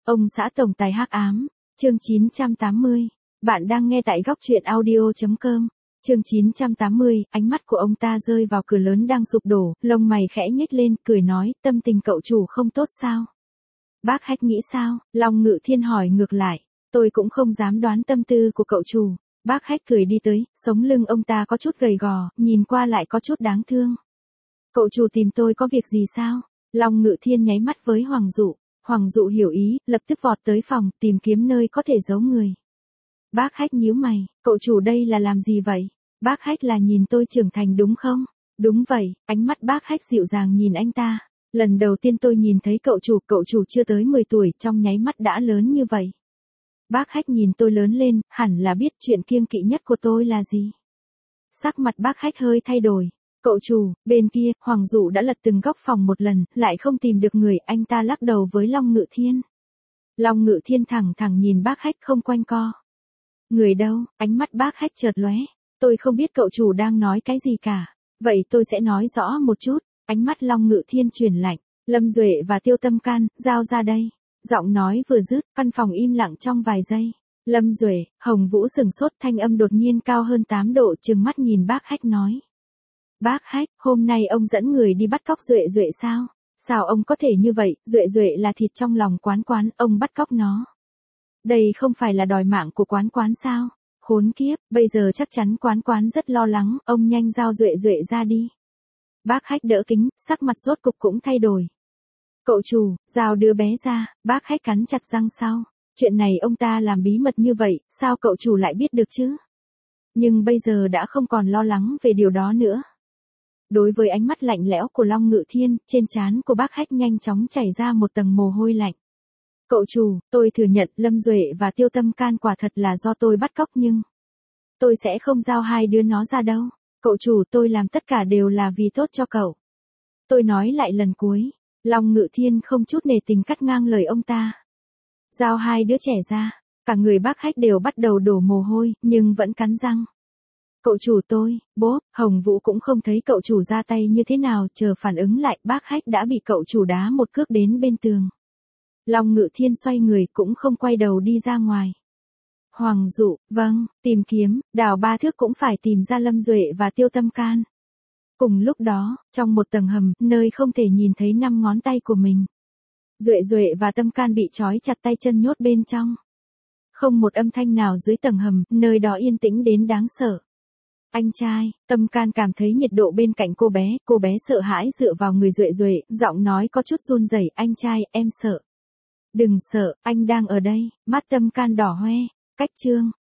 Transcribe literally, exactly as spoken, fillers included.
Ông xã tổng tài hắc ám, chương chín trăm tám mươi. Bạn đang nghe tại góc truyện audio chấm com. Chương chín trăm tám mươi, ánh mắt của ông ta rơi vào cửa lớn đang sụp đổ, lông mày khẽ nhếch lên, cười nói, tâm tình cậu chủ không tốt sao? Bác Hách nghĩ sao? Long Ngự Thiên hỏi ngược lại. Tôi cũng không dám đoán tâm tư của cậu chủ. Bác Hách cười đi tới, sống lưng ông ta có chút gầy gò, nhìn qua lại có chút đáng thương. Cậu chủ tìm tôi có việc gì sao? Long Ngự Thiên nháy mắt với Hoàng Dụ. Hoàng Dụ hiểu ý, lập tức vọt tới phòng, tìm kiếm nơi có thể giấu người. Bác Hách nhíu mày, cậu chủ đây là làm gì vậy? Bác Hách là nhìn tôi trưởng thành đúng không? Đúng vậy, ánh mắt bác Hách dịu dàng nhìn anh ta. Lần đầu tiên tôi nhìn thấy cậu chủ, cậu chủ chưa tới mười tuổi, trong nháy mắt đã lớn như vậy. Bác Hách nhìn tôi lớn lên, hẳn là biết chuyện kiêng kỵ nhất của tôi là gì. Sắc mặt bác Hách hơi thay đổi. Cậu chủ, bên kia, Hoàng Dụ đã lật từng góc phòng một lần, lại không tìm được người, anh ta lắc đầu với Long Ngự Thiên. Long Ngự Thiên thẳng thẳng nhìn bác Hách không quanh co. Người đâu? Ánh mắt bác Hách chợt lóe. Tôi không biết cậu chủ đang nói cái gì cả. Vậy tôi sẽ nói rõ một chút. Ánh mắt Long Ngự Thiên chuyển lạnh. Lâm Duệ và Tiêu Tâm Can, giao ra đây. Giọng nói vừa dứt, căn phòng im lặng trong vài giây. Lâm Duệ, Hồng Vũ sừng sốt, thanh âm đột nhiên cao hơn tám độ, trừng mắt nhìn bác Hách nói. Bác Hách, hôm nay ông dẫn người đi bắt cóc Duệ Duệ sao? Sao ông có thể như vậy? Duệ Duệ là thịt trong lòng Quán Quán, ông bắt cóc nó. Đây không phải là đòi mạng của Quán Quán sao? Khốn kiếp, bây giờ chắc chắn Quán Quán rất lo lắng, ông nhanh giao Duệ Duệ ra đi. Bác Hách đỡ kính, sắc mặt rốt cục cũng thay đổi. Cậu chủ, giao đứa bé ra, bác Hách cắn chặt răng sau. Chuyện này ông ta làm bí mật như vậy, sao cậu chủ lại biết được chứ? Nhưng bây giờ đã không còn lo lắng về điều đó nữa. Đối với ánh mắt lạnh lẽo của Long Ngự Thiên, trên trán của bác Hách nhanh chóng chảy ra một tầng mồ hôi lạnh. Cậu chủ, tôi thừa nhận Lâm Duệ và Tiêu Tâm Can quả thật là do tôi bắt cóc nhưng tôi sẽ không giao hai đứa nó ra đâu. Cậu chủ, tôi làm tất cả đều là vì tốt cho cậu. Tôi nói lại lần cuối. Long Ngự Thiên không chút nề tình cắt ngang lời ông ta. Giao hai đứa trẻ ra. Cả người bác Hách đều bắt đầu đổ mồ hôi, nhưng vẫn cắn răng. Cậu chủ tôi, bố, Hồng Vũ cũng không thấy cậu chủ ra tay như thế nào, chờ phản ứng lại, bác Hách đã bị cậu chủ đá một cước đến bên tường. Long Ngự Thiên xoay người cũng không quay đầu đi ra ngoài. Hoàng Dụ, vâng, tìm kiếm, đào ba thước cũng phải tìm ra Lâm Duệ và Tiêu Tâm Can. Cùng lúc đó, trong một tầng hầm, nơi không thể nhìn thấy năm ngón tay của mình. Duệ Duệ và Tâm Can bị trói chặt tay chân nhốt bên trong. Không một âm thanh nào dưới tầng hầm, nơi đó yên tĩnh đến đáng sợ. Anh trai, Tâm Can cảm thấy nhiệt độ bên cạnh cô bé, cô bé sợ hãi dựa vào người Duệ Duệ, giọng nói có chút run rẩy, anh trai, em sợ. Đừng sợ, anh đang ở đây, mắt Tâm Can đỏ hoe, cách chương.